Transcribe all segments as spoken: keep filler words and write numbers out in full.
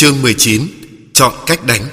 Chương mười chín. Chọn cách đánh.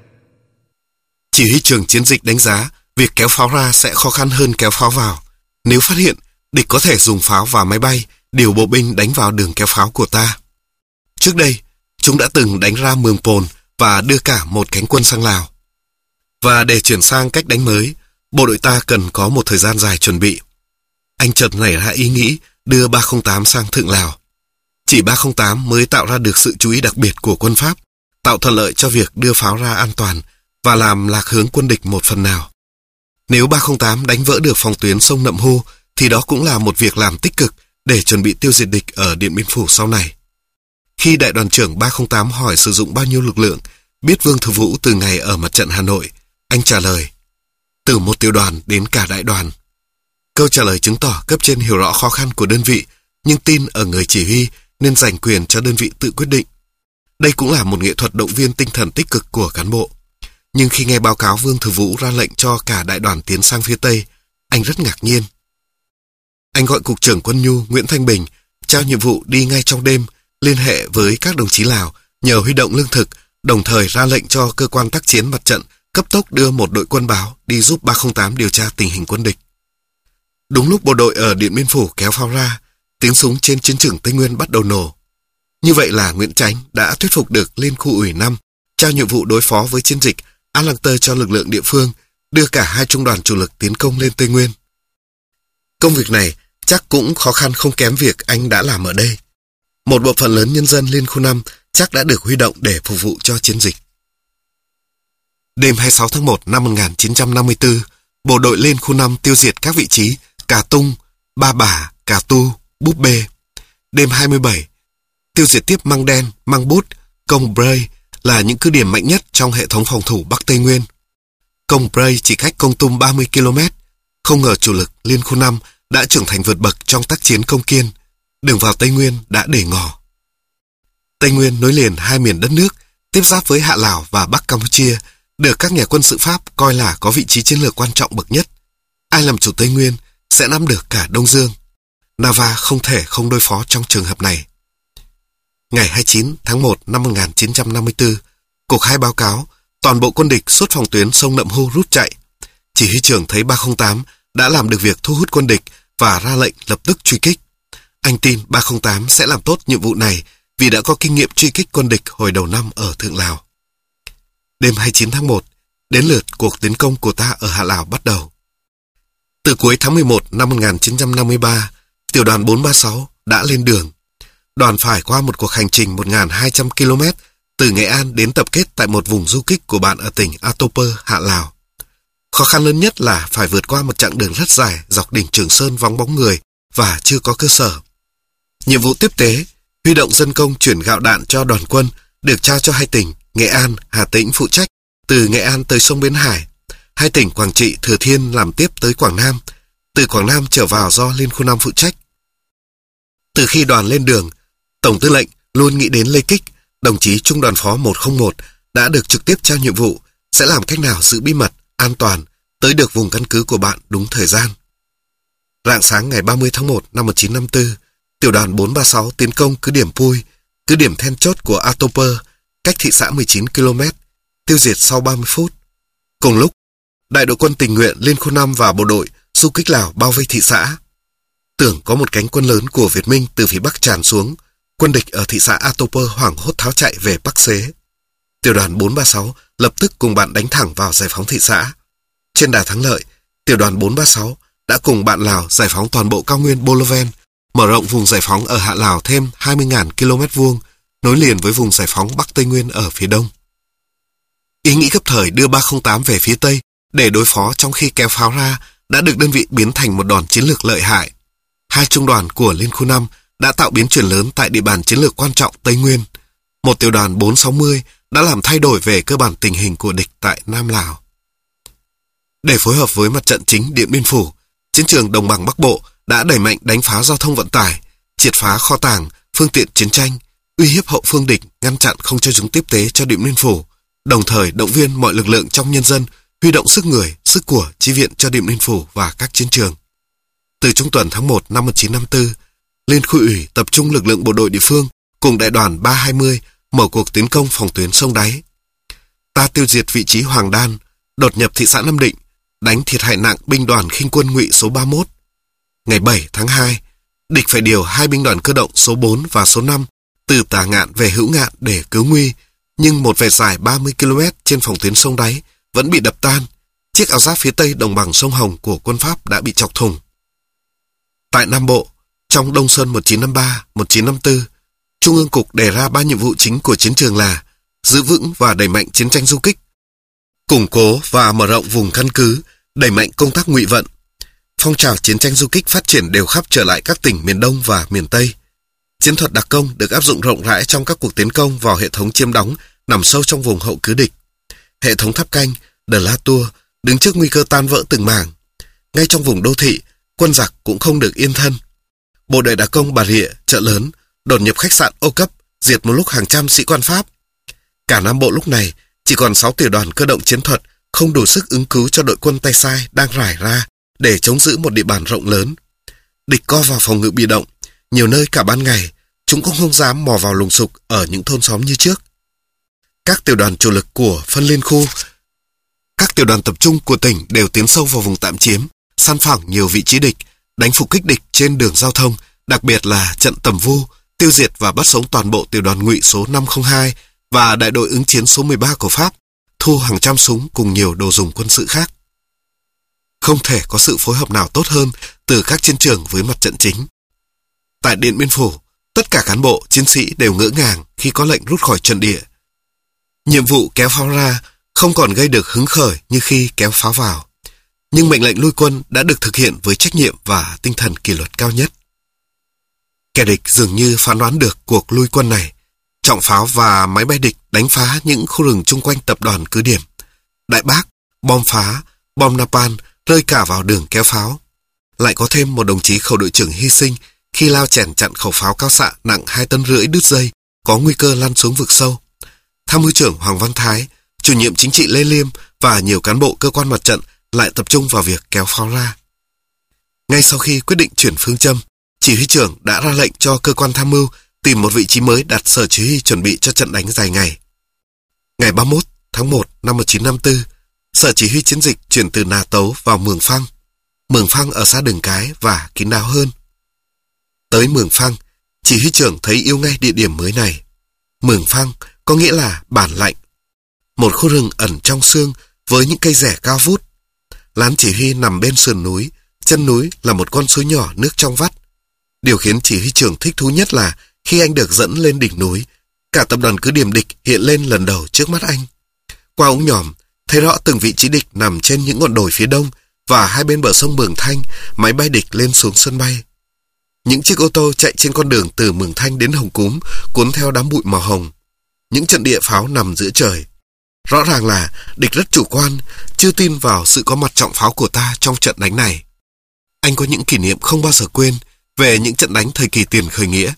Chỉ huy trưởng chiến dịch đánh giá việc kéo pháo ra sẽ khó khăn hơn kéo pháo vào. Nếu phát hiện, địch có thể dùng pháo và máy bay điều bộ binh đánh vào đường kéo pháo của ta. Trước đây, chúng đã từng đánh ra Mường Pồn và đưa cả một cánh quân sang Lào. Và để chuyển sang cách đánh mới, bộ đội ta cần có một thời gian dài chuẩn bị. Anh chợt nảy ra ý nghĩ đưa ba không tám sang Thượng Lào. Chỉ ba không tám mới tạo ra được sự chú ý đặc biệt của quân Pháp, tạo thuận lợi cho việc đưa pháo ra an toàn và làm lạc hướng quân địch một phần nào. Nếu ba không tám đánh vỡ được phòng tuyến sông Nậm Hu, thì đó cũng là một việc làm tích cực để chuẩn bị tiêu diệt địch ở Điện Biên Phủ sau này. Khi đại đoàn trưởng ba không tám hỏi sử dụng bao nhiêu lực lượng, biết Vương Thừa Vũ từ ngày ở mặt trận Hà Nội, anh trả lời, từ một tiểu đoàn đến cả đại đoàn. Câu trả lời chứng tỏ cấp trên hiểu rõ khó khăn của đơn vị, nhưng tin ở người chỉ huy nên dành quyền cho đơn vị tự quyết định. Đây cũng là một nghệ thuật động viên tinh thần tích cực của cán bộ. Nhưng khi nghe báo cáo Vương Thừa Vũ ra lệnh cho cả đại đoàn tiến sang phía Tây, anh rất ngạc nhiên. Anh gọi Cục trưởng Quân Nhu Nguyễn Thanh Bình trao nhiệm vụ đi ngay trong đêm, liên hệ với các đồng chí Lào nhờ huy động lương thực, đồng thời ra lệnh cho cơ quan tác chiến mặt trận cấp tốc đưa một đội quân báo đi giúp ba không tám điều tra tình hình quân địch. Đúng lúc bộ đội ở Điện Biên Phủ kéo pháo ra, tiếng súng trên chiến trường Tây Nguyên bắt đầu nổ. Như vậy là Nguyễn Chánh đã thuyết phục được Liên khu ủy năm trao nhiệm vụ đối phó với chiến dịch An Lăng Tơ cho lực lượng địa phương, đưa cả hai trung đoàn chủ lực tiến công lên Tây Nguyên. Công việc này chắc cũng khó khăn không kém việc anh đã làm ở đây. Một bộ phận lớn nhân dân Liên khu năm chắc đã được huy động để phục vụ cho chiến dịch. Đêm hai mươi sáu tháng một năm một nghìn chín trăm năm mươi tư, bộ đội Liên khu năm tiêu diệt các vị trí Cà Tung, Ba Bả, Cà Tu, Búp Bê. Đêm hai mươi bảy, tiêu diệt tiếp Măng Đen, Măng Bút, Công Bray là những cứ điểm mạnh nhất trong hệ thống phòng thủ Bắc Tây Nguyên. Công Bray chỉ cách Công Tum ba mươi ki lô mét. Không ngờ chủ lực Liên khu năm đã trưởng thành vượt bậc trong tác chiến Công Kiên. Đường vào Tây Nguyên đã để ngỏ. Tây Nguyên nối liền hai miền đất nước, tiếp giáp với Hạ Lào và Bắc Campuchia, được các nhà quân sự Pháp coi là có vị trí chiến lược quan trọng bậc nhất. Ai làm chủ Tây Nguyên sẽ nắm được cả Đông Dương. Nava không thể không đối phó trong trường hợp này. Ngày hai mươi chín tháng một năm một nghìn chín trăm năm mươi tư, Cục hai báo cáo toàn bộ quân địch suốt phòng tuyến sông Nậm Hu rút chạy. Chỉ huy trưởng thấy ba không tám đã làm được việc thu hút quân địch và ra lệnh lập tức truy kích. Anh tin ba không tám sẽ làm tốt nhiệm vụ này vì đã có kinh nghiệm truy kích quân địch hồi đầu năm ở Thượng Lào. Đêm hai mươi chín tháng một, đến lượt cuộc tiến công của ta ở Hạ Lào bắt đầu. Từ cuối tháng mười một năm một nghìn chín trăm năm mươi ba, tiểu đoàn bốn ba sáu đã lên đường. Đoàn phải qua một cuộc hành trình một nghìn hai trăm ki lô mét từ Nghệ An đến tập kết tại một vùng du kích của bạn ở tỉnh Atoper, Hạ Lào. Khó khăn lớn nhất là phải vượt qua một chặng đường rất dài dọc đỉnh Trường Sơn vắng bóng người và chưa có cơ sở. Nhiệm vụ tiếp tế, huy động dân công chuyển gạo đạn cho đoàn quân, được trao cho hai tỉnh Nghệ An, Hà Tĩnh phụ trách, từ Nghệ An tới sông Bến Hải. Hai tỉnh Quảng Trị, Thừa Thiên làm tiếp tới Quảng Nam, từ Quảng Nam trở vào do Liên khu năm phụ trách. Từ khi đoàn lên đường, Tổng tư lệnh luôn nghĩ đến Lê Kích, đồng chí trung đoàn phó một không một đã được trực tiếp trao nhiệm vụ sẽ làm cách nào giữ bí mật, an toàn, tới được vùng căn cứ của bạn đúng thời gian. Rạng sáng ngày ba mươi tháng một năm một nghìn chín trăm năm mươi tư, tiểu đoàn bốn ba sáu tiến công cứ điểm Pui, cứ điểm then chốt của Atoper, cách thị xã mười chín ki lô mét, tiêu diệt sau ba mươi phút. Cùng lúc, đại đội quân tình nguyện Liên khu năm và bộ đội du kích Lào bao vây thị xã. Tưởng có một cánh quân lớn của Việt Minh từ phía Bắc tràn xuống, quân địch ở thị xã Atoper hoảng hốt tháo chạy về Bắc Xế. Tiểu đoàn bốn ba sáu lập tức cùng bạn đánh thẳng vào giải phóng thị xã. Trên đà thắng lợi, tiểu đoàn bốn ba sáu đã cùng bạn Lào giải phóng toàn bộ cao nguyên Boloven, mở rộng vùng giải phóng ở Hạ Lào thêm hai mươi nghìn ki lô mét vuông, nối liền với vùng giải phóng Bắc Tây Nguyên ở phía đông. Ý nghĩ cấp thời đưa ba không tám về phía Tây để đối phó trong khi kéo pháo ra đã được đơn vị biến thành một đòn chiến lược lợi hại. Hai trung đoàn của Liên khu năm đã tạo biến chuyển lớn tại địa bàn chiến lược quan trọng Tây Nguyên. Một tiểu đoàn bốn sáu mươi đã làm thay đổi về cơ bản tình hình của địch tại Nam Lào. Để phối hợp với mặt trận chính Điện Biên Phủ, chiến trường Đồng bằng Bắc Bộ đã đẩy mạnh đánh phá giao thông vận tải, triệt phá kho tàng, phương tiện chiến tranh, uy hiếp hậu phương địch, ngăn chặn không cho chúng tiếp tế cho Điện Biên Phủ, đồng thời động viên mọi lực lượng trong nhân dân huy động sức người, sức của chi viện cho Điện Biên Phủ và các chiến trường. Từ trung tuần tháng một năm một nghìn chín trăm năm mươi tư, Liên khu ủy tập trung lực lượng bộ đội địa phương cùng đại đoàn ba hai mươi mở cuộc tiến công phòng tuyến sông Đáy. Ta tiêu diệt vị trí Hoàng Đan, đột nhập thị xã Nam Định, đánh thiệt hại nặng binh đoàn khinh quân Ngụy số ba mươi mốt. Ngày bảy tháng hai, địch phải điều hai binh đoàn cơ động số bốn và số năm từ Tả Ngạn về Hữu Ngạn để cứu nguy, nhưng một vệt dài ba mươi ki lô mét trên phòng tuyến sông Đáy vẫn bị đập tan. Chiếc áo giáp phía tây đồng bằng sông Hồng của quân Pháp đã bị chọc thủng. Tại Nam Bộ, trong Đông Xuân một nghìn chín trăm năm mươi ba một nghìn chín trăm năm mươi tư, Trung ương Cục đề ra ba nhiệm vụ chính của chiến trường là giữ vững và đẩy mạnh chiến tranh du kích, củng cố và mở rộng vùng căn cứ, đẩy mạnh công tác ngụy vận. Phong trào chiến tranh du kích phát triển đều khắp trở lại các tỉnh miền Đông và miền Tây. Chiến thuật đặc công được áp dụng rộng rãi trong các cuộc tiến công vào hệ thống chiếm đóng nằm sâu trong vùng hậu cứ địch. Hệ thống tháp canh, De La Tour đứng trước nguy cơ tan vỡ từng mảng. Ngay trong vùng đô thị, quân giặc cũng không được yên thân. Bộ đội đặc công Bà Rịa, Chợ Lớn đột nhập khách sạn Ô Cấp, diệt một lúc hàng trăm sĩ quan Pháp. Cả Nam Bộ lúc này chỉ còn sáu tiểu đoàn cơ động chiến thuật không đủ sức ứng cứu cho đội quân tay sai đang rải ra để chống giữ một địa bàn rộng lớn. Địch co vào phòng ngự bị động, nhiều nơi cả ban ngày chúng cũng không dám mò vào lùng sục ở những thôn xóm như trước. Các tiểu đoàn chủ lực của phân liên khu, các tiểu đoàn tập trung của tỉnh đều tiến sâu vào vùng tạm chiếm, săn phẳng nhiều vị trí địch, đánh phục kích địch trên đường giao thông, đặc biệt là trận Tầm Vu, tiêu diệt và bắt sống toàn bộ tiểu đoàn Ngụy số năm không hai và đại đội ứng chiến số mười ba của Pháp, thu hàng trăm súng cùng nhiều đồ dùng quân sự khác. Không thể có sự phối hợp nào tốt hơn từ các chiến trường với mặt trận chính. Tại Điện Biên Phủ, tất cả cán bộ, chiến sĩ đều ngỡ ngàng khi có lệnh rút khỏi trận địa. Nhiệm vụ kéo pháo ra không còn gây được hứng khởi như khi kéo pháo vào, nhưng mệnh lệnh lui quân đã được thực hiện với trách nhiệm và tinh thần kỷ luật cao nhất. Kẻ địch dường như phán đoán được cuộc lui quân này, trọng pháo và máy bay địch đánh phá những khu rừng chung quanh tập đoàn cứ điểm. Đại bác, bom phá, bom napalm rơi cả vào đường kéo pháo. Lại có thêm một đồng chí khẩu đội trưởng hy sinh khi lao chèn chặn khẩu pháo cao xạ nặng hai tấn rưỡi đứt dây, có nguy cơ lăn xuống vực sâu. Tham mưu trưởng Hoàng Văn Thái, chủ nhiệm chính trị Lê Liêm và nhiều cán bộ cơ quan mặt trận lại tập trung vào việc kéo pháo ra. Ngay sau khi quyết định chuyển phương châm, chỉ huy trưởng đã ra lệnh cho cơ quan tham mưu tìm một vị trí mới đặt sở chỉ huy chuẩn bị cho trận đánh dài ngày. Ngày ba mươi mốt tháng một năm một nghìn chín trăm năm mươi tư, sở chỉ huy chiến dịch chuyển từ Nà Tấu vào Mường Phăng. Mường Phăng ở xa Đường Cái và kín đáo hơn. Tới Mường Phăng, chỉ huy trưởng thấy yêu ngay địa điểm mới này. Mường Phăng có nghĩa là bản lạnh, một khu rừng ẩn trong sương với những cây rẻ cao vút. Lán chỉ huy nằm bên sườn núi, chân núi là một con suối nhỏ nước trong vắt. Điều khiến chỉ huy trưởng thích thú nhất là khi anh được dẫn lên đỉnh núi, cả tập đoàn cứ điểm địch hiện lên lần đầu trước mắt anh. Qua ống nhòm, thấy rõ từng vị trí địch nằm trên những ngọn đồi phía đông và hai bên bờ sông Mường Thanh, máy bay địch lên xuống sân bay. Những chiếc ô tô chạy trên con đường từ Mường Thanh đến Hồng Cúm cuốn theo đám bụi màu hồng. Những trận địa pháo nằm giữa trời. Rõ ràng là địch rất chủ quan, chưa tin vào sự có mặt trọng pháo của ta trong trận đánh này. Anh có những kỷ niệm không bao giờ quên về những trận đánh thời kỳ tiền khởi nghĩa.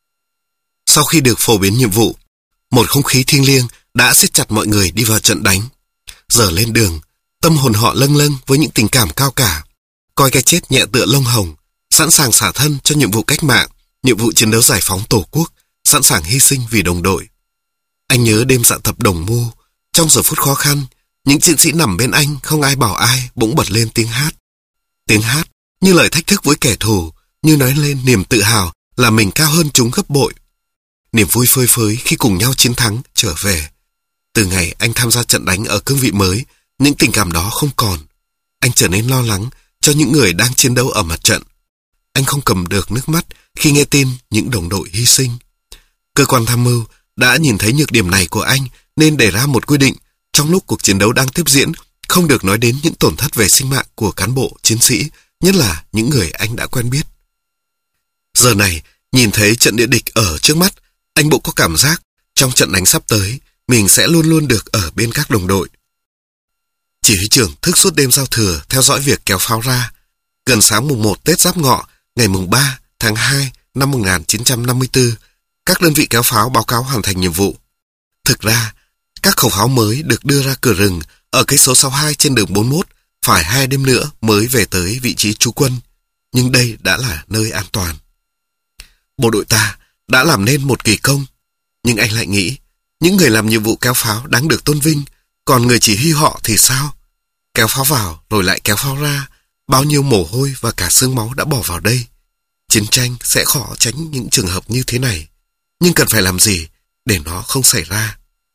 Sau khi được phổ biến nhiệm vụ, một không khí thiêng liêng đã siết chặt mọi người đi vào trận đánh. Giờ lên đường, tâm hồn họ lâng lâng với những tình cảm cao cả, coi cái chết nhẹ tựa lông hồng, sẵn sàng xả thân cho nhiệm vụ cách mạng, nhiệm vụ chiến đấu giải phóng Tổ quốc, sẵn sàng hy sinh vì đồng đội. Anh nhớ đêm dạ thập Đồng Mưu, trong giờ phút khó khăn, những chiến sĩ nằm bên anh không ai bảo ai bỗng bật lên tiếng hát. Tiếng hát như lời thách thức với kẻ thù, như nói lên niềm tự hào là mình cao hơn chúng gấp bội. Niềm vui phơi phới khi cùng nhau chiến thắng trở về. Từ ngày anh tham gia trận đánh ở cương vị mới, những tình cảm đó không còn. Anh trở nên lo lắng cho những người đang chiến đấu ở mặt trận. Anh không cầm được nước mắt khi nghe tin những đồng đội hy sinh. Cơ quan tham mưu đã nhìn thấy nhược điểm này của anh nên đề ra một quy định trong lúc cuộc chiến đấu đang tiếp diễn không được nói đến những tổn thất về sinh mạng của cán bộ, chiến sĩ, nhất là những người anh đã quen biết. Giờ này, nhìn thấy trận địa địch ở trước mắt, anh bộ có cảm giác trong trận đánh sắp tới, mình sẽ luôn luôn được ở bên các đồng đội. Chỉ huy trưởng thức suốt đêm giao thừa theo dõi việc kéo pháo ra. Gần sáng mùng một Tết Giáp Ngọ, ngày mùng ba tháng hai năm một nghìn chín trăm năm mươi tư, các đơn vị kéo pháo báo cáo hoàn thành nhiệm vụ. Thực ra, các khẩu pháo mới được đưa ra cửa rừng ở cây số sáu mươi hai trên đường bốn mươi mốt phải hai đêm nữa mới về tới vị trí trú quân, nhưng đây đã là nơi an toàn. Bộ đội ta đã làm nên một kỳ công. Nhưng anh lại nghĩ, những người làm nhiệm vụ kéo pháo đáng được tôn vinh, còn người chỉ huy họ thì sao? Kéo pháo vào rồi lại kéo pháo ra, bao nhiêu mồ hôi và cả xương máu đã bỏ vào đây. Chiến tranh sẽ khó tránh những trường hợp như thế này, nhưng cần phải làm gì để nó không xảy ra?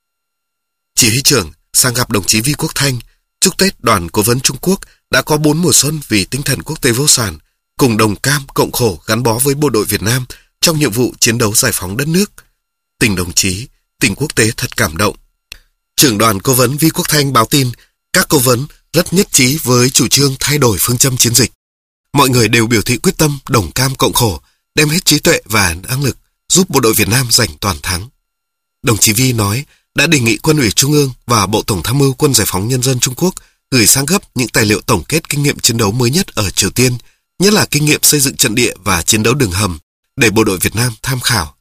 Chỉ huy trưởng sang gặp đồng chí Vi Quốc Thanh, chúc Tết đoàn cố vấn Trung Quốc đã có bốn mùa xuân vì tinh thần quốc tế vô sản, cùng đồng cam cộng khổ gắn bó với bộ đội Việt Nam trong nhiệm vụ chiến đấu giải phóng đất nước. Tình đồng chí, tình quốc tế thật cảm động. Trưởng đoàn cố vấn Vi Quốc Thanh báo tin, các cố vấn rất nhất trí với chủ trương thay đổi phương châm chiến dịch. Mọi người đều biểu thị quyết tâm đồng cam cộng khổ, đem hết trí tuệ và năng lực giúp bộ đội Việt Nam giành toàn thắng. Đồng chí Vi nói đã đề nghị Quân ủy Trung ương và Bộ Tổng tham mưu Quân Giải phóng Nhân dân Trung Quốc gửi sang gấp những tài liệu tổng kết kinh nghiệm chiến đấu mới nhất ở Triều Tiên, nhất là kinh nghiệm xây dựng trận địa và chiến đấu đường hầm, để bộ đội Việt Nam tham khảo.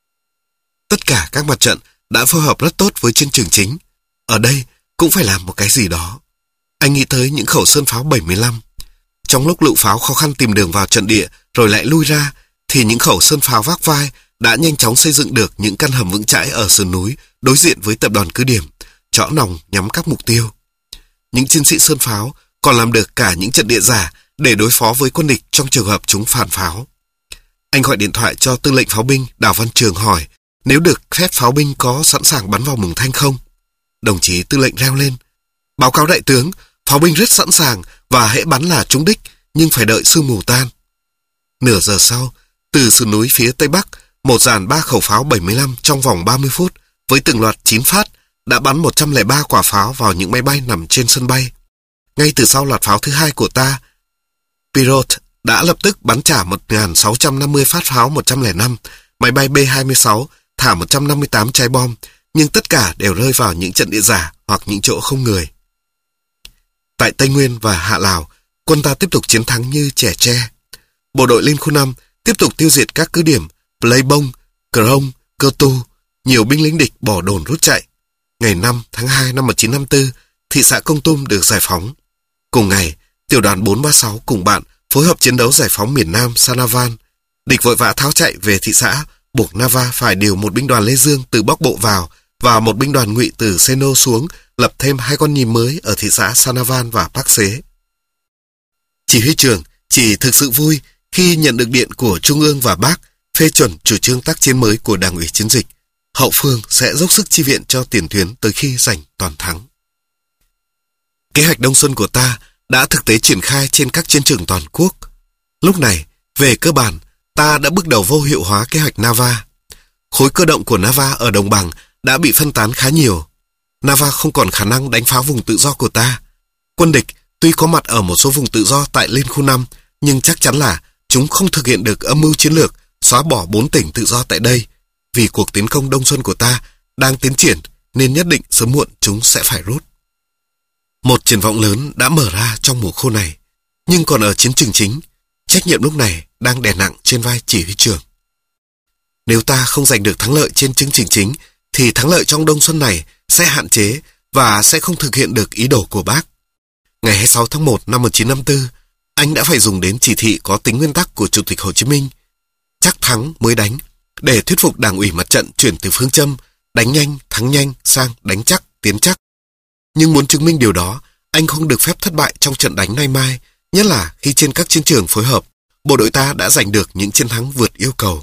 Tất cả các mặt trận đã phối hợp rất tốt với chiến trường chính. Ở đây cũng phải làm một cái gì đó. Anh nghĩ tới những khẩu sơn pháo bảy mươi lăm. Trong lúc lựu pháo khó khăn tìm đường vào trận địa rồi lại lui ra, thì những khẩu sơn pháo vác vai đã nhanh chóng xây dựng được những căn hầm vững chãi ở sườn núi đối diện với tập đoàn cứ điểm, chõ nòng nhắm các mục tiêu. Những chiến sĩ sơn pháo còn làm được cả những trận địa giả để đối phó với quân địch trong trường hợp chúng phản pháo. Anh gọi điện thoại cho tư lệnh pháo binh Đào Văn Trường hỏi nếu được phép pháo binh có sẵn sàng bắn vào Mường Thanh không. Đồng chí tư lệnh reo lên: báo cáo đại tướng, pháo binh rất sẵn sàng và hễ bắn là trúng đích, nhưng phải đợi sương mù tan. Nửa giờ sau, từ sườn núi phía tây bắc, một dàn ba khẩu pháo bảy mươi lăm trong vòng ba mươi phút với từng loạt chín phát đã bắn một trăm lẻ ba quả pháo vào những máy bay nằm trên sân bay. Ngay từ sau loạt pháo thứ hai của ta, Pirot đã lập tức bắn trả một nghìn sáu trăm năm mươi phát pháo một trăm lẻ năm, máy bay B hai mươi sáu thả một trăm năm mươi tám trái bom, nhưng tất cả đều rơi vào những trận địa giả hoặc những chỗ không người. Tại Tây Nguyên và Hạ Lào, quân ta tiếp tục chiến thắng như trẻ tre. Bộ đội Liên khu năm tiếp tục tiêu diệt các cứ điểm Pleimbong, Krông, Cơ Tu, nhiều binh lính địch bỏ đồn rút chạy. Ngày năm tháng hai năm một nghìn chín trăm năm mươi tư, thị xã Kon Tum được giải phóng. Cùng ngày, tiểu đoàn bốn ba sáu cùng bạn phối hợp chiến đấu giải phóng miền Nam Sanavan. Địch vội vã tháo chạy về thị xã, buộc Nava phải điều một binh đoàn Lê Dương từ Bắc Bộ vào và một binh đoàn ngụy từ Seno xuống, lập thêm hai con nhím mới ở thị xã Sanavan và Park Xế. Chỉ huy trưởng chỉ thực sự vui khi nhận được điện của Trung ương và Bác phê chuẩn chủ trương tác chiến mới của Đảng ủy chiến dịch. Hậu phương sẽ dốc sức chi viện cho tiền tuyến tới khi giành toàn thắng. Kế hoạch đông xuân của ta đã thực tế triển khai trên các chiến trường toàn quốc. Lúc này, về cơ bản, ta đã bước đầu vô hiệu hóa kế hoạch Nava. Khối cơ động của Nava ở đồng bằng đã bị phân tán khá nhiều. Nava không còn khả năng đánh phá vùng tự do của ta. Quân địch tuy có mặt ở một số vùng tự do tại Liên khu năm, nhưng chắc chắn là chúng không thực hiện được âm mưu chiến lược xóa bỏ bốn tỉnh tự do tại đây. Vì cuộc tiến công đông xuân của ta đang tiến triển nên nhất định sớm muộn chúng sẽ phải rút. Một triển vọng lớn đã mở ra trong mùa khô này, nhưng còn ở chiến trường chính, trách nhiệm lúc này đang đè nặng trên vai chỉ huy trưởng. Nếu ta không giành được thắng lợi trên chiến trường chính, thì thắng lợi trong đông xuân này sẽ hạn chế và sẽ không thực hiện được ý đồ của Bác. Ngày hai mươi sáu tháng một năm một nghìn chín trăm năm mươi tư, anh đã phải dùng đến chỉ thị có tính nguyên tắc của Chủ tịch Hồ Chí Minh, chắc thắng mới đánh, để thuyết phục Đảng ủy mặt trận chuyển từ phương châm đánh nhanh, thắng nhanh sang đánh chắc, tiến chắc. Nhưng muốn chứng minh điều đó, anh không được phép thất bại trong trận đánh nay mai, nhất là khi trên các chiến trường phối hợp, bộ đội ta đã giành được những chiến thắng vượt yêu cầu.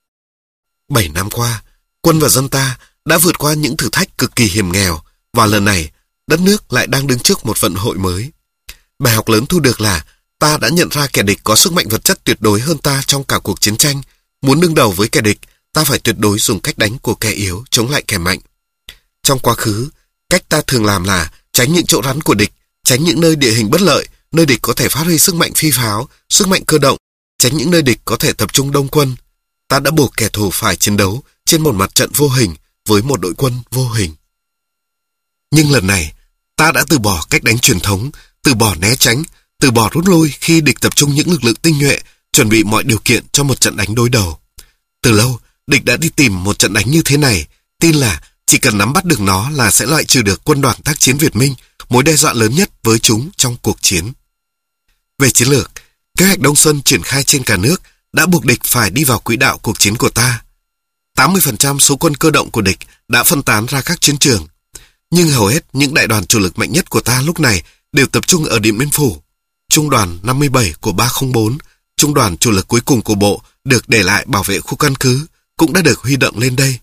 Bảy năm qua, quân và dân ta đã vượt qua những thử thách cực kỳ hiểm nghèo, và lần này, đất nước lại đang đứng trước một vận hội mới. Bài học lớn thu được là ta đã nhận ra kẻ địch có sức mạnh vật chất tuyệt đối hơn ta trong cả cuộc chiến tranh. Muốn đương đầu với kẻ địch, ta phải tuyệt đối dùng cách đánh của kẻ yếu chống lại kẻ mạnh. Trong quá khứ, cách ta thường làm là tránh những chỗ rắn của địch, tránh những nơi địa hình bất lợi, nơi địch có thể phát huy sức mạnh phi pháo, sức mạnh cơ động, tránh những nơi địch có thể tập trung đông quân. Ta đã buộc kẻ thù phải chiến đấu trên một mặt trận vô hình với một đội quân vô hình. Nhưng lần này, ta đã từ bỏ cách đánh truyền thống, từ bỏ né tránh, từ bỏ rút lui khi địch tập trung những lực lượng tinh nhuệ, chuẩn bị mọi điều kiện cho một trận đánh đối đầu. Từ lâu, địch đã đi tìm một trận đánh như thế này, tin là chỉ cần nắm bắt được nó là sẽ loại trừ được quân đoàn tác chiến Việt Minh, mối đe dọa lớn nhất với chúng trong cuộc chiến. Về chiến lược, kế hoạch Đông Xuân triển khai trên cả nước đã buộc địch phải đi vào quỹ đạo cuộc chiến của ta. tám mươi phần trăm số quân cơ động của địch đã phân tán ra các chiến trường. Nhưng hầu hết những đại đoàn chủ lực mạnh nhất của ta lúc này đều tập trung ở Điện Biên Phủ. Trung đoàn năm mươi bảy của ba không bốn, trung đoàn chủ lực cuối cùng của bộ được để lại bảo vệ khu căn cứ, cũng đã được huy động lên đây.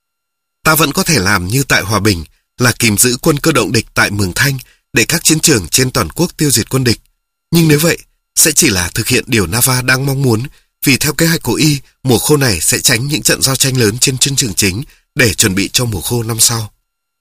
Ta vẫn có thể làm như tại Hòa Bình, là kìm giữ quân cơ động địch tại Mường Thanh để các chiến trường trên toàn quốc tiêu diệt quân địch. Nhưng nếu vậy, sẽ chỉ là thực hiện điều Nava đang mong muốn, vì theo kế hoạch của Y, mùa khô này sẽ tránh những trận giao tranh lớn trên chiến trường chính để chuẩn bị cho mùa khô năm sau.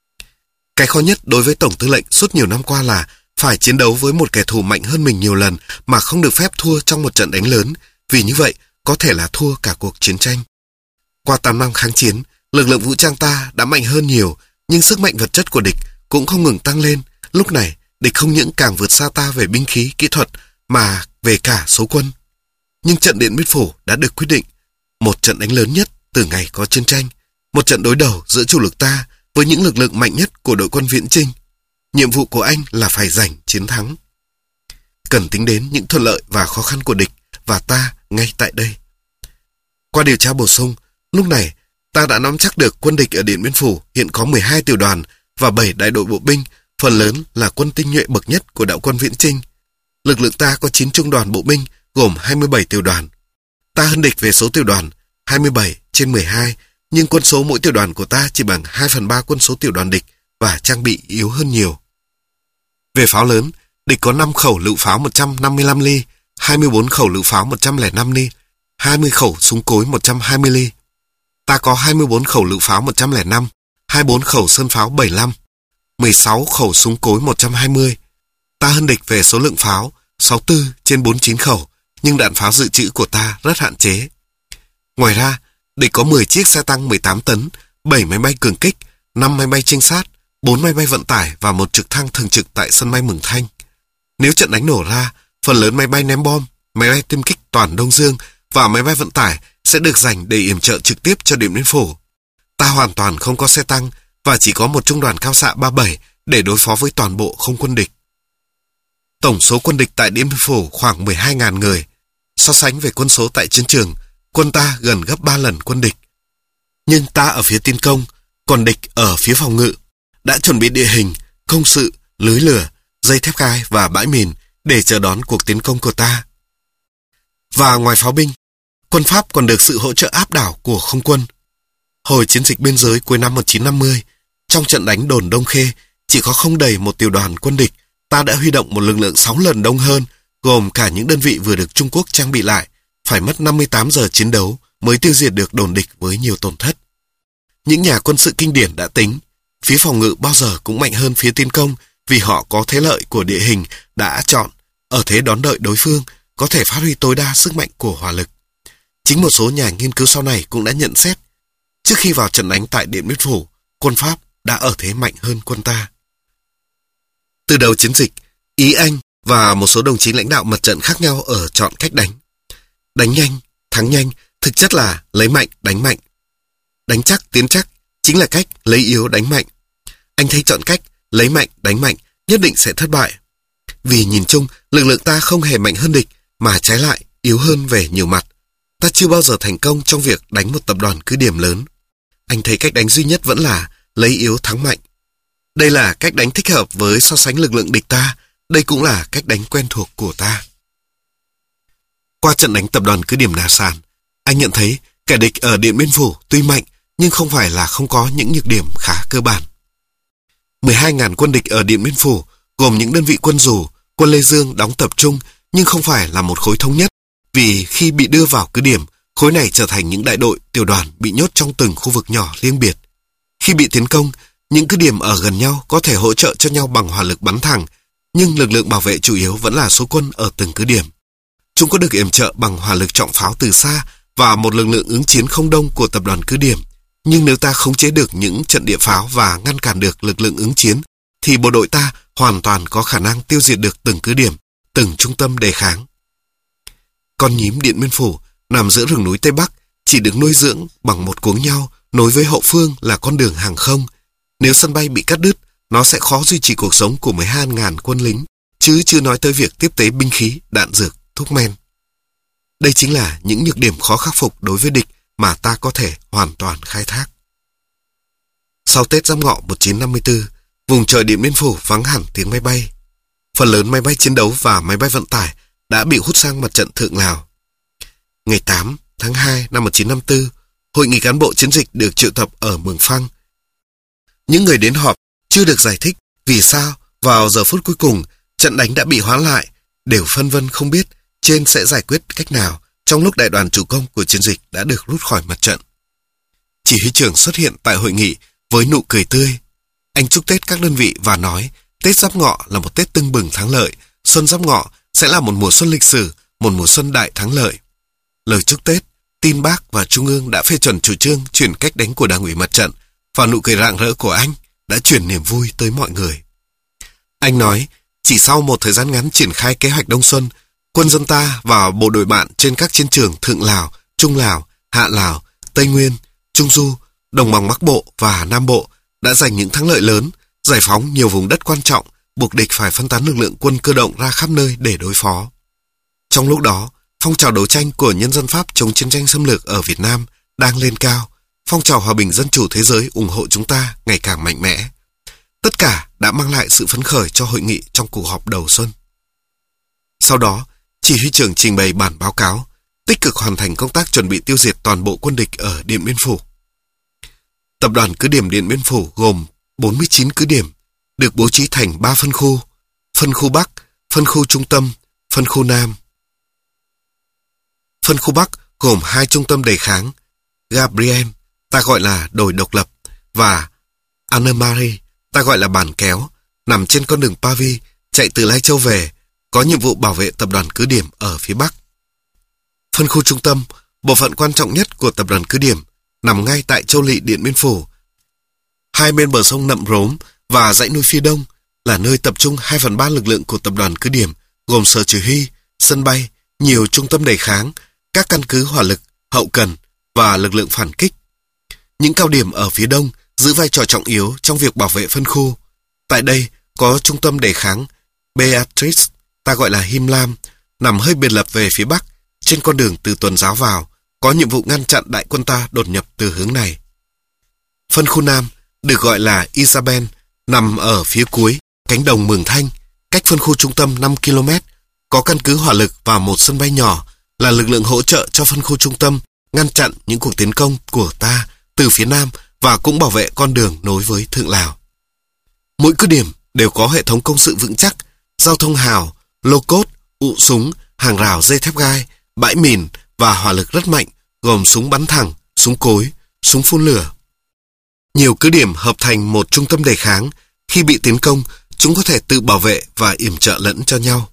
Cái khó nhất đối với Tổng tư lệnh suốt nhiều năm qua là phải chiến đấu với một kẻ thù mạnh hơn mình nhiều lần mà không được phép thua trong một trận đánh lớn, vì như vậy có thể là thua cả cuộc chiến tranh. Qua tám năm kháng chiến, lực lượng vũ trang ta đã mạnh hơn nhiều, nhưng sức mạnh vật chất của địch cũng không ngừng tăng lên. Lúc này, địch không những càng vượt xa ta về binh khí, kỹ thuật, mà về cả số quân. Nhưng trận Điện Biên Phủ đã được quyết định, một trận đánh lớn nhất từ ngày có chiến tranh, một trận đối đầu giữa chủ lực ta với những lực lượng mạnh nhất của đội quân viễn chinh. Nhiệm vụ của anh là phải giành chiến thắng. Cần tính đến những thuận lợi và khó khăn của địch và ta ngay tại đây. Qua điều tra bổ sung, lúc này ta đã nắm chắc được quân địch ở Điện Biên Phủ hiện có mười hai tiểu đoàn và bảy đại đội bộ binh, phần lớn là quân tinh nhuệ bậc nhất của đạo quân viễn chinh. Lực lượng ta có chín trung đoàn bộ binh gồm hai mươi bảy tiểu đoàn. Ta hơn địch về số tiểu đoàn, hai mươi bảy trên mười hai, nhưng quân số mỗi tiểu đoàn của ta chỉ bằng hai phần ba quân số tiểu đoàn địch và trang bị yếu hơn nhiều. Về pháo lớn, địch có năm khẩu lựu pháo một trăm năm mươi lăm ly, hai mươi bốn khẩu lựu pháo một trăm lẻ năm ly, hai mươi khẩu súng cối một trăm hai mươi ly. Ta có hai mươi bốn khẩu lựu pháo một trăm lẻ năm, hai mươi bốn khẩu sơn pháo bảy mươi lăm, mười sáu khẩu súng cối một trăm hai mươi. Ta hơn địch về số lượng pháo sáu mươi tư trên bốn mươi chín khẩu, nhưng đạn pháo dự trữ của ta rất hạn chế. Ngoài ra, địch có mười chiếc xe tăng mười tám tấn, bảy máy bay cường kích, năm máy bay trinh sát, bốn máy bay vận tải và một trực thăng thường trực tại sân bay Mường Thanh. Nếu trận đánh nổ ra, phần lớn máy bay ném bom, máy bay tiêm kích toàn Đông Dương và máy bay vận tải sẽ được dành để yểm trợ trực tiếp cho Điện Biên Phủ. Ta hoàn toàn không có xe tăng và chỉ có một trung đoàn cao xạ ba mươi bảy để đối phó với toàn bộ không quân địch. Tổng số quân địch tại Điện Biên Phủ khoảng mười hai nghìn người. So sánh về quân số tại chiến trường, quân ta gần gấp ba lần quân địch. Nhưng ta ở phía tiến công, còn địch ở phía phòng ngự, đã chuẩn bị địa hình, công sự, lưới lửa, dây thép gai và bãi mìn để chờ đón cuộc tiến công của ta. Và ngoài pháo binh, quân Pháp còn được sự hỗ trợ áp đảo của không quân. Hồi chiến dịch biên giới cuối năm một nghìn chín trăm năm mươi, trong trận đánh đồn Đông Khê, chỉ có không đầy một tiểu đoàn quân địch, ta đã huy động một lực lượng sáu lần đông hơn, gồm cả những đơn vị vừa được Trung Quốc trang bị lại, phải mất năm mươi tám giờ chiến đấu mới tiêu diệt được đồn địch với nhiều tổn thất. Những nhà quân sự kinh điển đã tính, phía phòng ngự bao giờ cũng mạnh hơn phía tiến công vì họ có thế lợi của địa hình đã chọn, ở thế đón đợi đối phương, có thể phát huy tối đa sức mạnh của hỏa lực. Chính một số nhà nghiên cứu sau này cũng đã nhận xét, trước khi vào trận đánh tại Điện Biên Phủ, quân Pháp đã ở thế mạnh hơn quân ta. Từ đầu chiến dịch, Ý Anh và một số đồng chí lãnh đạo mặt trận khác nhau ở chọn cách đánh. Đánh nhanh, thắng nhanh, thực chất là lấy mạnh, đánh mạnh. Đánh chắc, tiến chắc, chính là cách lấy yếu, đánh mạnh. Anh thấy chọn cách lấy mạnh, đánh mạnh, nhất định sẽ thất bại. Vì nhìn chung, lực lượng ta không hề mạnh hơn địch, mà trái lại, yếu hơn về nhiều mặt. Ta chưa bao giờ thành công trong việc đánh một tập đoàn cứ điểm lớn. Anh thấy cách đánh duy nhất vẫn là lấy yếu thắng mạnh. Đây là cách đánh thích hợp với so sánh lực lượng địch ta, đây cũng là cách đánh quen thuộc của ta. Qua trận đánh tập đoàn cứ điểm Nà Sàn, anh nhận thấy kẻ địch ở Điện Biên Phủ tuy mạnh nhưng không phải là không có những nhược điểm khá cơ bản. mười hai nghìn quân địch ở Điện Biên Phủ gồm những đơn vị quân dù, quân Lê Dương đóng tập trung nhưng không phải là một khối thống nhất, vì khi bị đưa vào cứ điểm, khối này trở thành những đại đội, tiểu đoàn bị nhốt trong từng khu vực nhỏ riêng biệt. Khi bị tiến công, những cứ điểm ở gần nhau có thể hỗ trợ cho nhau bằng hỏa lực bắn thẳng, nhưng lực lượng bảo vệ chủ yếu vẫn là số quân ở từng cứ điểm. Chúng có được yểm trợ bằng hỏa lực trọng pháo từ xa và một lực lượng ứng chiến không đông của tập đoàn cứ điểm. Nhưng nếu ta khống chế được những trận địa pháo và ngăn cản được lực lượng ứng chiến, thì bộ đội ta hoàn toàn có khả năng tiêu diệt được từng cứ điểm, từng trung tâm đề kháng. Con nhím Điện Biên Phủ nằm giữa rừng núi Tây Bắc, chỉ được nuôi dưỡng bằng một cuống nhau nối với hậu phương là con đường hàng không. Nếu sân bay bị cắt đứt, nó sẽ khó duy trì cuộc sống của mười hai nghìn quân lính, chứ chưa nói tới việc tiếp tế binh khí, đạn dược, thuốc men. Đây chính là những nhược điểm khó khắc phục đối với địch mà ta có thể hoàn toàn khai thác. Sau Tết Giáp Ngọ một nghìn chín trăm năm mươi tư, vùng trời Điện Biên Phủ vắng hẳn tiếng máy bay. Phần lớn máy bay chiến đấu và máy bay vận tải đã bị hút sang mặt trận Thượng Lào. Ngày tám tháng hai năm một nghìn chín trăm năm mươi tư, Hội nghị cán bộ chiến dịch được triệu tập ở Mường Phăng. Những người đến họp chưa được giải thích vì sao vào giờ phút cuối cùng trận đánh đã bị hoãn lại, đều phân vân không biết trên sẽ giải quyết cách nào trong lúc đại đoàn chủ công của chiến dịch đã được rút khỏi mặt trận. Chỉ huy trưởng xuất hiện tại hội nghị với nụ cười tươi. Anh chúc Tết các đơn vị và nói Tết Giáp Ngọ là một Tết tưng bừng thắng lợi, Xuân Giáp Ngọ sẽ là một mùa xuân lịch sử, một mùa xuân đại thắng lợi. Lời chúc Tết, tin Bác và Trung ương đã phê chuẩn chủ trương chuyển cách đánh của Đảng ủy mặt trận, và nụ cười rạng rỡ của anh đã chuyển niềm vui tới mọi người. Anh nói, chỉ sau một thời gian ngắn triển khai kế hoạch Đông Xuân, quân dân ta và bộ đội bạn trên các chiến trường Thượng Lào, Trung Lào, Hạ Lào, Tây Nguyên, Trung Du, Đồng bằng Bắc Bộ và Nam Bộ đã giành những thắng lợi lớn, giải phóng nhiều vùng đất quan trọng, buộc địch phải phân tán lực lượng quân cơ động ra khắp nơi để đối phó. Trong lúc đó, phong trào đấu tranh của nhân dân Pháp chống chiến tranh xâm lược ở Việt Nam đang lên cao, phong trào hòa bình dân chủ thế giới ủng hộ chúng ta ngày càng mạnh mẽ. Tất cả đã mang lại sự phấn khởi cho hội nghị trong cuộc họp đầu xuân. Sau đó, chỉ huy trưởng trình bày bản báo cáo, tích cực hoàn thành công tác chuẩn bị tiêu diệt toàn bộ quân địch ở Điện Biên Phủ. Tập đoàn cứ điểm Điện Biên Phủ gồm bốn mươi chín cứ điểm, được bố trí thành ba phân khu, phân khu Bắc, phân khu Trung tâm, phân khu Nam. Phân khu Bắc gồm hai trung tâm đề kháng, Gabriel, ta gọi là đồi độc lập, và Annemarie, ta gọi là bản kéo, nằm trên con đường Pavi, chạy từ Lai Châu về, có nhiệm vụ bảo vệ tập đoàn cứ điểm ở phía Bắc. Phân khu Trung tâm, bộ phận quan trọng nhất của tập đoàn cứ điểm, nằm ngay tại Châu Lỵ Điện Biên Phủ. Hai bên bờ sông Nậm Rốm và dãy núi phía đông là nơi tập trung hai phần ba lực lượng của tập đoàn cứ điểm, gồm sở chỉ huy, sân bay, nhiều trung tâm đề kháng, các căn cứ hỏa lực, hậu cần và lực lượng phản kích. Những cao điểm ở phía đông giữ vai trò trọng yếu trong việc bảo vệ phân khu. Tại đây có trung tâm đề kháng Beatrice, ta gọi là Him Lam, nằm hơi biệt lập về phía bắc, trên con đường từ Tuần Giáo vào, có nhiệm vụ ngăn chặn đại quân ta đột nhập từ hướng này. Phân khu Nam được gọi là Isabel, nằm ở phía cuối cánh đồng Mường Thanh, cách phân khu trung tâm năm ki lô mét, có căn cứ hỏa lực và một sân bay nhỏ, là lực lượng hỗ trợ cho phân khu trung tâm ngăn chặn những cuộc tiến công của ta từ phía Nam và cũng bảo vệ con đường nối với Thượng Lào. Mỗi cứ điểm đều có hệ thống công sự vững chắc, giao thông hào, lô cốt, ụ súng, hàng rào dây thép gai, bãi mìn và hỏa lực rất mạnh, gồm súng bắn thẳng, súng cối, súng phun lửa. Nhiều cứ điểm hợp thành một trung tâm đề kháng, khi bị tiến công, chúng có thể tự bảo vệ và yểm trợ lẫn cho nhau.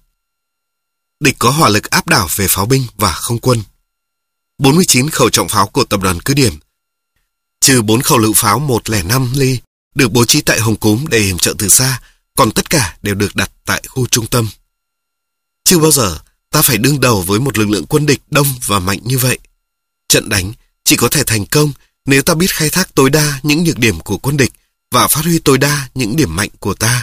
Địch có hỏa lực áp đảo về pháo binh và không quân. bốn mươi chín khẩu trọng pháo của tập đoàn cứ điểm, trừ bốn khẩu lựu pháo một không năm ly, được bố trí tại Hồng Cúm để yểm trợ từ xa, còn tất cả đều được đặt tại khu trung tâm. Chưa bao giờ ta phải đương đầu với một lực lượng quân địch đông và mạnh như vậy. Trận đánh chỉ có thể thành công nếu ta biết khai thác tối đa những nhược điểm của quân địch và phát huy tối đa những điểm mạnh của ta.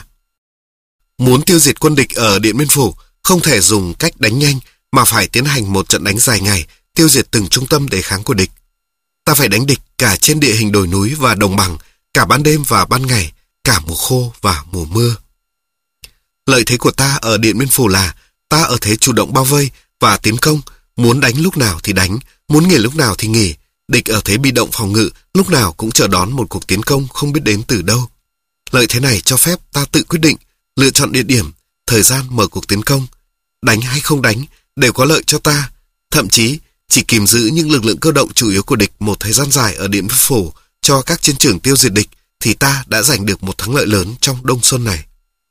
Muốn tiêu diệt quân địch ở Điện Biên Phủ không thể dùng cách đánh nhanh mà phải tiến hành một trận đánh dài ngày, tiêu diệt từng trung tâm đề kháng của địch. Ta phải đánh địch cả trên địa hình đồi núi và đồng bằng, cả ban đêm và ban ngày, cả mùa khô và mùa mưa. Lợi thế của ta ở Điện Biên Phủ là ta ở thế chủ động bao vây và tiến công, muốn đánh lúc nào thì đánh, muốn nghỉ lúc nào thì nghỉ. Địch ở thế bị động phòng ngự, lúc nào cũng chờ đón một cuộc tiến công không biết đến từ đâu. Lợi thế này cho phép ta tự quyết định, lựa chọn địa điểm, thời gian mở cuộc tiến công. Đánh hay không đánh đều có lợi cho ta. Thậm chí, chỉ kìm giữ những lực lượng cơ động chủ yếu của địch một thời gian dài ở Điện Biên Phủ cho các chiến trường tiêu diệt địch, thì ta đã giành được một thắng lợi lớn trong Đông Xuân này.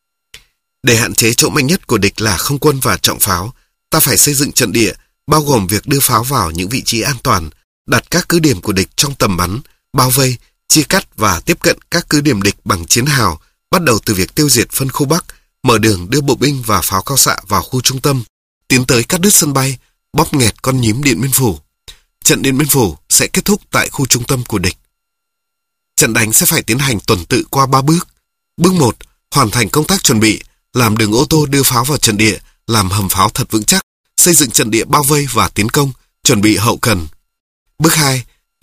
Để hạn chế chỗ mạnh nhất của địch là không quân và trọng pháo, ta phải xây dựng trận địa, bao gồm việc đưa pháo vào những vị trí an toàn, đặt các cứ điểm của địch trong tầm bắn, bao vây, chia cắt và tiếp cận các cứ điểm địch bằng chiến hào, bắt đầu từ việc tiêu diệt phân khu Bắc, mở đường đưa bộ binh và pháo cao xạ vào khu trung tâm, tiến tới cắt đứt sân bay, bóp nghẹt con nhím Điện Biên Phủ. Trận Điện Biên Phủ sẽ kết thúc tại khu trung tâm của địch. Trận đánh sẽ phải tiến hành tuần tự qua ba bước. Bước một, hoàn thành công tác chuẩn bị, làm đường ô tô đưa pháo vào trận địa, làm hầm pháo thật vững chắc, xây dựng trận địa bao vây và tiến công, chuẩn bị hậu cần. Bước hai,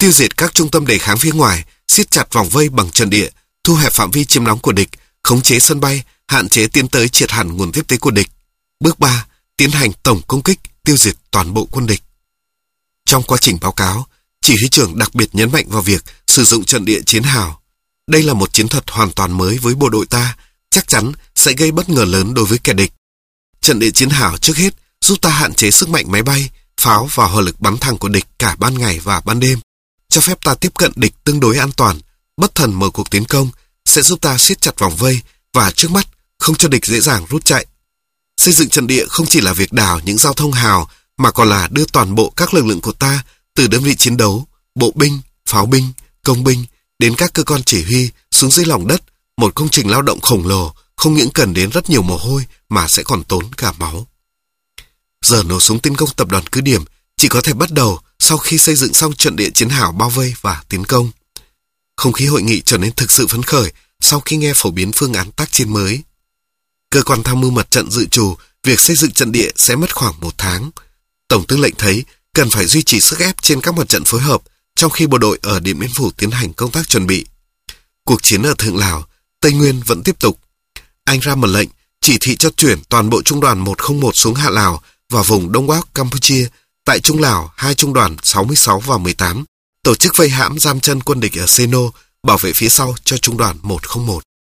tiêu diệt các trung tâm đề kháng phía ngoài, siết chặt vòng vây bằng trận địa, thu hẹp phạm vi chiếm đóng của địch, khống chế sân bay, hạn chế tiến tới triệt hẳn nguồn tiếp tế của địch. Bước ba. Tiến hành tổng công kích, tiêu diệt toàn bộ quân địch. Trong quá trình báo cáo, chỉ huy trưởng đặc biệt nhấn mạnh vào việc sử dụng trận địa chiến hào. Đây là một chiến thuật hoàn toàn mới với bộ đội ta, chắc chắn sẽ gây bất ngờ lớn đối với kẻ địch. Trận địa chiến hào trước hết giúp ta hạn chế sức mạnh máy bay, pháo và hỏa lực bắn thẳng của địch cả ban ngày và ban đêm, cho phép ta tiếp cận địch tương đối an toàn, bất thần mở cuộc tiến công, sẽ giúp ta siết chặt vòng vây và trước mắt không cho địch dễ dàng rút chạy. Xây dựng trận địa không chỉ là việc đào những giao thông hào mà còn là đưa toàn bộ các lực lượng của ta từ đơn vị chiến đấu, bộ binh, pháo binh, công binh đến các cơ quan chỉ huy xuống dưới lòng đất, một công trình lao động khổng lồ không những cần đến rất nhiều mồ hôi mà sẽ còn tốn cả máu. Giờ nổ súng tiến công tập đoàn cứ điểm chỉ có thể bắt đầu sau khi xây dựng xong trận địa chiến hào bao vây và tiến công. Không khí hội nghị trở nên thực sự phấn khởi sau khi nghe phổ biến phương án tác chiến mới. Cơ quan tham mưu mặt trận dự trù việc xây dựng trận địa sẽ mất khoảng một tháng. Tổng tư lệnh thấy cần phải duy trì sức ép trên các mặt trận phối hợp trong khi bộ đội ở Điện Biên Phủ tiến hành công tác chuẩn bị. Cuộc chiến ở Thượng Lào, Tây Nguyên vẫn tiếp tục. Anh ra mật lệnh chỉ thị cho chuyển toàn bộ trung đoàn một không một xuống Hạ Lào và vùng Đông Bắc Campuchia. Tại Trung Lào, hai trung đoàn sáu mươi sáu và mười tám tổ chức vây hãm giam chân quân địch ở Seno, bảo vệ phía sau cho trung đoàn một không một.